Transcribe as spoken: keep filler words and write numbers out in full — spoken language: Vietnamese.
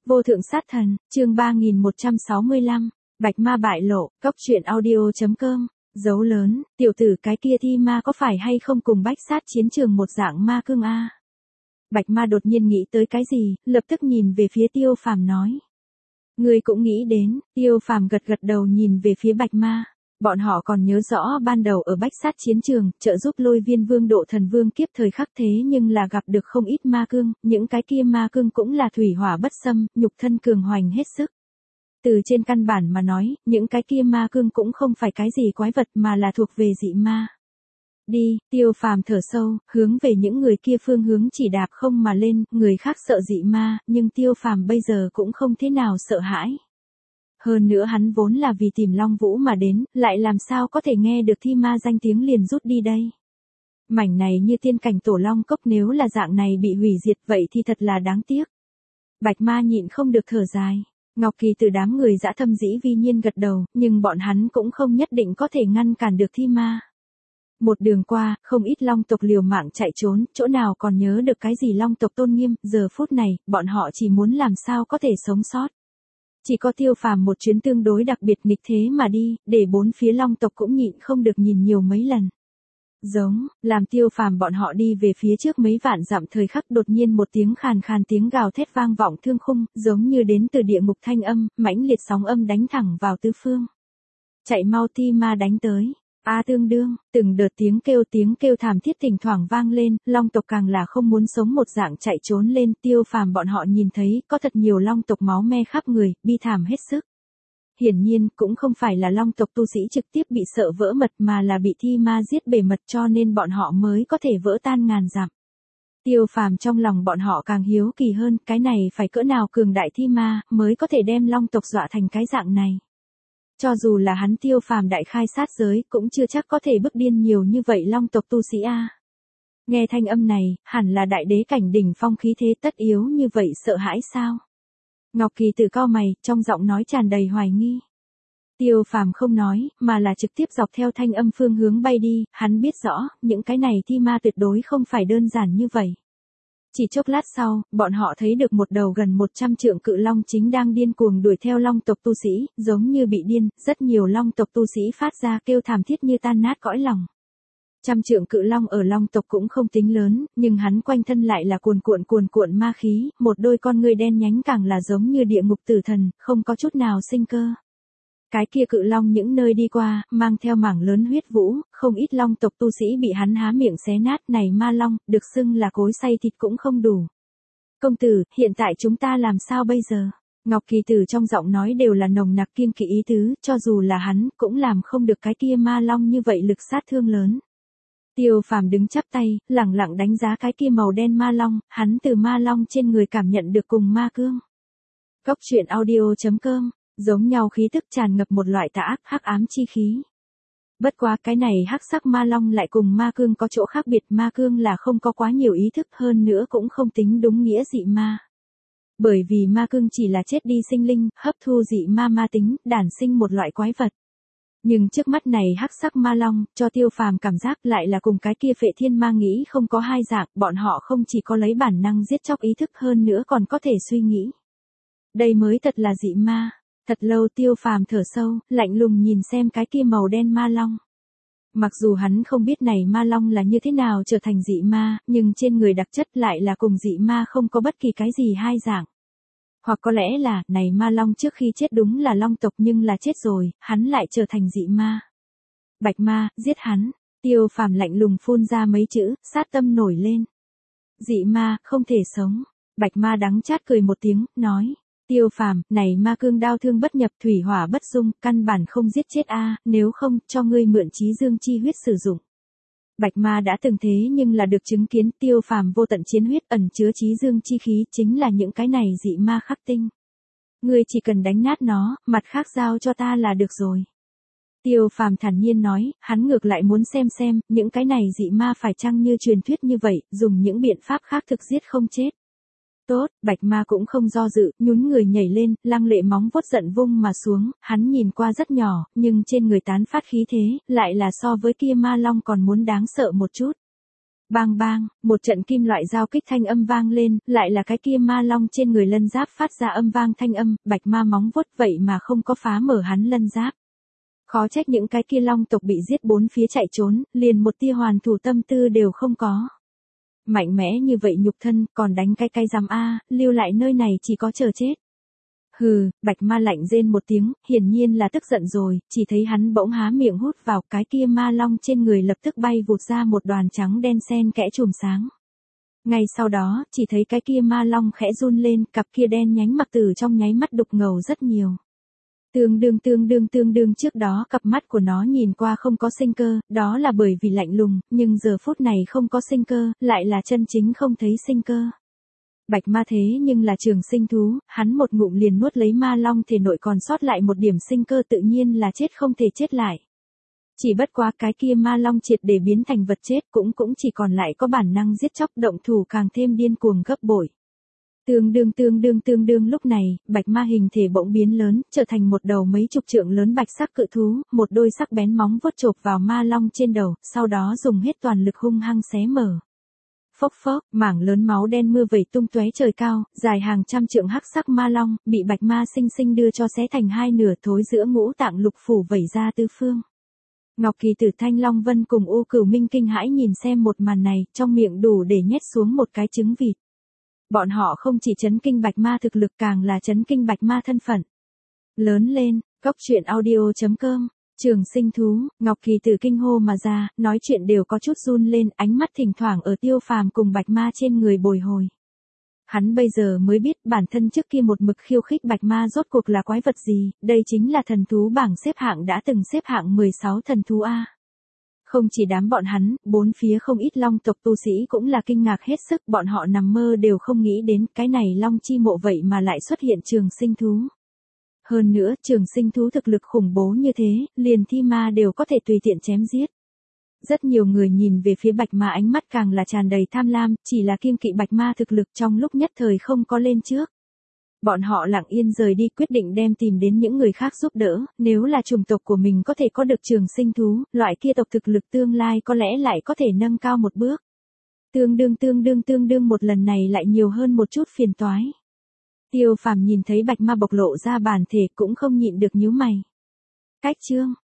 Vô thượng sát thần, chương ba nghìn một trăm sáu mươi lăm, Bạch Ma bại lộ, cốc truyện audio chấm com, dấu lớn, tiểu tử cái kia thi ma có phải hay không cùng bách sát chiến trường một dạng ma cương a? Bạch Ma đột nhiên nghĩ tới cái gì, lập tức nhìn về phía Tiêu Phàm nói. Ngươi cũng nghĩ đến, Tiêu Phàm gật gật đầu nhìn về phía Bạch Ma. Bọn họ còn nhớ rõ ban đầu ở bách sát chiến trường, trợ giúp Lôi Viên Vương độ thần vương kiếp thời khắc thế nhưng là gặp được không ít ma cương, những cái kia ma cương cũng là thủy hỏa bất xâm, nhục thân cường hoành hết sức. Từ trên căn bản mà nói, những cái kia ma cương cũng không phải cái gì quái vật mà là thuộc về dị ma. Đi, Tiêu Phàm thở sâu, hướng về những người kia phương hướng chỉ đạp không mà lên, người khác sợ dị ma, nhưng Tiêu Phàm bây giờ cũng không thế nào sợ hãi. Hơn nữa hắn vốn là vì tìm Long Vũ mà đến, lại làm sao có thể nghe được thi ma danh tiếng liền rút đi đây. Mảnh này như tiên cảnh tổ Long Cốc nếu là dạng này bị hủy diệt vậy thì thật là đáng tiếc. Bạch Ma nhịn không được thở dài. Ngọc Kỳ từ đám người dã thâm dĩ vi nhiên gật đầu, nhưng bọn hắn cũng không nhất định có thể ngăn cản được thi ma. Một đường qua, không ít Long tộc liều mạng chạy trốn, chỗ nào còn nhớ được cái gì Long tộc tôn nghiêm, giờ phút này, bọn họ chỉ muốn làm sao có thể sống sót. Chỉ có Tiêu Phàm một chuyến tương đối đặc biệt nghịch thế mà đi, để bốn phía Long tộc cũng nhịn không được nhìn nhiều mấy lần. Giống, làm Tiêu Phàm bọn họ đi về phía trước mấy vạn dặm thời khắc đột nhiên một tiếng khàn khàn tiếng gào thét vang vọng thương khung, giống như đến từ địa ngục thanh âm, mãnh liệt sóng âm đánh thẳng vào tứ phương. Chạy mau thi ma đánh tới. A tương đương, từng đợt tiếng kêu tiếng kêu thảm thiết thỉnh thoảng vang lên, Long tộc càng là không muốn sống một dạng chạy trốn lên, Tiêu Phàm bọn họ nhìn thấy có thật nhiều Long tộc máu me khắp người, bi thảm hết sức. Hiển nhiên, cũng không phải là Long tộc tu sĩ trực tiếp bị sợ vỡ mật mà là bị thi ma giết bề mật cho nên bọn họ mới có thể vỡ tan ngàn dặm. Tiêu Phàm trong lòng bọn họ càng hiếu kỳ hơn, cái này phải cỡ nào cường đại thi ma mới có thể đem Long tộc dọa thành cái dạng này. Cho dù là hắn Tiêu Phàm đại khai sát giới, cũng chưa chắc có thể bức điên nhiều như vậy Long tộc tu sĩ a. Nghe thanh âm này, hẳn là đại đế cảnh đỉnh phong khí thế tất yếu như vậy sợ hãi sao? Ngọc Kỳ từ cau mày, trong giọng nói tràn đầy hoài nghi. Tiêu Phàm không nói, mà là trực tiếp dọc theo thanh âm phương hướng bay đi, hắn biết rõ, những cái này thi ma tuyệt đối không phải đơn giản như vậy. Chỉ chốc lát sau, bọn họ thấy được một đầu gần một trăm trượng cự long chính đang điên cuồng đuổi theo Long tộc tu sĩ, giống như bị điên, rất nhiều Long tộc tu sĩ phát ra kêu thảm thiết như tan nát cõi lòng. Trăm trượng cự long ở Long tộc cũng không tính lớn, nhưng hắn quanh thân lại là cuồn cuộn cuồn cuộn ma khí, một đôi con ngươi đen nhánh càng là giống như địa ngục tử thần, không có chút nào sinh cơ. Cái kia cự long những nơi đi qua, mang theo mảng lớn huyết vũ, không ít Long tộc tu sĩ bị hắn há miệng xé nát, này ma long, được xưng là cối xay thịt cũng không đủ. Công tử, hiện tại chúng ta làm sao bây giờ? Ngọc Kỳ Tử trong giọng nói đều là nồng nặc kiêng kỵ ý tứ, cho dù là hắn, cũng làm không được cái kia ma long như vậy lực sát thương lớn. Tiêu Phàm đứng chắp tay, lẳng lặng đánh giá cái kia màu đen ma long, hắn từ ma long trên người cảm nhận được cùng ma cương. Cốc truyện audio chấm com, giống nhau khí tức tràn ngập một loại tà ác hắc ám chi khí. Bất quá cái này hắc sắc ma long lại cùng ma cương có chỗ khác biệt, ma cương là không có quá nhiều ý thức hơn nữa cũng không tính đúng nghĩa dị ma. Bởi vì ma cương chỉ là chết đi sinh linh, hấp thu dị ma ma tính, đản sinh một loại quái vật. Nhưng trước mắt này hắc sắc ma long, cho Tiêu Phàm cảm giác lại là cùng cái kia Phệ Thiên ma nghĩ không có hai dạng, bọn họ không chỉ có lấy bản năng giết chóc ý thức hơn nữa còn có thể suy nghĩ. Đây mới thật là dị ma. Thật lâu Tiêu Phàm thở sâu, lạnh lùng nhìn xem cái kia màu đen ma long. Mặc dù hắn không biết này ma long là như thế nào trở thành dị ma, nhưng trên người đặc chất lại là cùng dị ma không có bất kỳ cái gì hai dạng. Hoặc có lẽ là, này ma long trước khi chết đúng là Long tộc nhưng là chết rồi, hắn lại trở thành dị ma. Bạch Ma, giết hắn. Tiêu Phàm lạnh lùng phun ra mấy chữ, sát tâm nổi lên. Dị ma, không thể sống. Bạch Ma đắng chát cười một tiếng, nói. Tiêu Phàm, này ma cương đao thương bất nhập thủy hỏa bất dung, căn bản không giết chết a, nếu không, cho ngươi mượn chí dương chi huyết sử dụng. Bạch Ma đã từng thế nhưng là được chứng kiến Tiêu Phàm vô tận chiến huyết ẩn chứa chí dương chi khí chính là những cái này dị ma khắc tinh. Ngươi chỉ cần đánh nát nó, mặt khác giao cho ta là được rồi. Tiêu Phàm thản nhiên nói, hắn ngược lại muốn xem xem, những cái này dị ma phải chăng như truyền thuyết như vậy, dùng những biện pháp khác thực giết không chết. Tốt, Bạch Ma cũng không do dự, nhún người nhảy lên, lăng lệ móng vuốt giận vung mà xuống, hắn nhìn qua rất nhỏ, nhưng trên người tán phát khí thế, lại là so với kia ma long còn muốn đáng sợ một chút. Bang bang, một trận kim loại giao kích thanh âm vang lên, lại là cái kia ma long trên người lân giáp phát ra âm vang thanh âm, bạch ma móng vuốt vậy mà không có phá mở hắn lân giáp. Khó trách những cái kia long tộc bị giết bốn phía chạy trốn, liền một tia hoàn thủ tâm tư đều không có. Mạnh mẽ như vậy nhục thân, còn đánh cái cái giám a, lưu lại nơi này chỉ có chờ chết. Hừ, bạch ma lạnh rên một tiếng, hiển nhiên là tức giận rồi, chỉ thấy hắn bỗng há miệng hút vào, cái kia ma long trên người lập tức bay vụt ra một đoàn trắng đen xen kẽ chùm sáng. Ngay sau đó, chỉ thấy cái kia ma long khẽ run lên, cặp kia đen nhánh mặc tử trong nháy mắt đục ngầu rất nhiều. Tương đương tương đương tương đương trước đó cặp mắt của nó nhìn qua không có sinh cơ, đó là bởi vì lạnh lùng, nhưng giờ phút này không có sinh cơ, lại là chân chính không thấy sinh cơ. Bạch ma thế nhưng là trường sinh thú, hắn một ngụm liền nuốt lấy ma long thể nội còn sót lại một điểm sinh cơ tự nhiên là chết không thể chết lại. Chỉ bất quá cái kia ma long triệt để biến thành vật chết cũng cũng chỉ còn lại có bản năng giết chóc động thủ càng thêm điên cuồng gấp bội. Tương đương tương đương tương đương lúc này, bạch ma hình thể bỗng biến lớn, trở thành một đầu mấy chục trượng lớn bạch sắc cự thú, một đôi sắc bén móng vuốt chộp vào ma long trên đầu, sau đó dùng hết toàn lực hung hăng xé mở. Phốc phốc, mảng lớn máu đen mưa vẩy tung tóe trời cao, dài hàng trăm trượng hắc sắc ma long, bị bạch ma sinh sinh đưa cho xé thành hai nửa thối giữa ngũ tạng lục phủ vẩy ra tứ phương. Ngọc Kỳ Tử Thanh Long Vân cùng U Cửu Minh kinh hãi nhìn xem một màn này, trong miệng đủ để nhét xuống một cái trứng vịt. Bọn họ không chỉ chấn kinh bạch ma thực lực càng là chấn kinh bạch ma thân phận. Lớn lên, cốc truyện audio chấm com. Trường sinh thú, Ngọc Kỳ Tử kinh hô mà ra, nói chuyện đều có chút run lên, ánh mắt thỉnh thoảng ở Tiêu Phàm cùng bạch ma trên người bồi hồi. Hắn bây giờ mới biết bản thân trước kia một mực khiêu khích bạch ma rốt cuộc là quái vật gì, đây chính là thần thú bảng xếp hạng đã từng xếp hạng mười sáu thần thú A. Không chỉ đám bọn hắn, bốn phía không ít long tộc tu sĩ cũng là kinh ngạc hết sức, bọn họ nằm mơ đều không nghĩ đến cái này long chi mộ vậy mà lại xuất hiện trường sinh thú. Hơn nữa, trường sinh thú thực lực khủng bố như thế, liền thi ma đều có thể tùy tiện chém giết. Rất nhiều người nhìn về phía bạch ma ánh mắt càng là tràn đầy tham lam, chỉ là kiêng kỵ bạch ma thực lực trong lúc nhất thời không có lên trước. Bọn họ lặng yên rời đi quyết định đem tìm đến những người khác giúp đỡ, nếu là chủng tộc của mình có thể có được trường sinh thú, loại kia tộc thực lực tương lai có lẽ lại có thể nâng cao một bước. Tương đương tương đương tương đương một lần này lại nhiều hơn một chút phiền toái. Tiêu Phàm nhìn thấy bạch ma bộc lộ ra bản thể cũng không nhịn được nhíu mày. Cách chương